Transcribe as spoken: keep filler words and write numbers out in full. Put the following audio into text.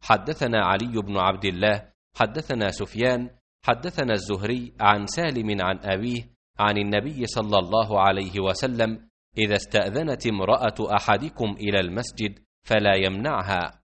حدثنا علي بن عبد الله حدثنا سفيان حدثنا الزهري عن سالم عن أبيه عن النبي صلى الله عليه وسلم: إذا استأذنت امرأة أحدكم إلى المسجد فلا يمنعها.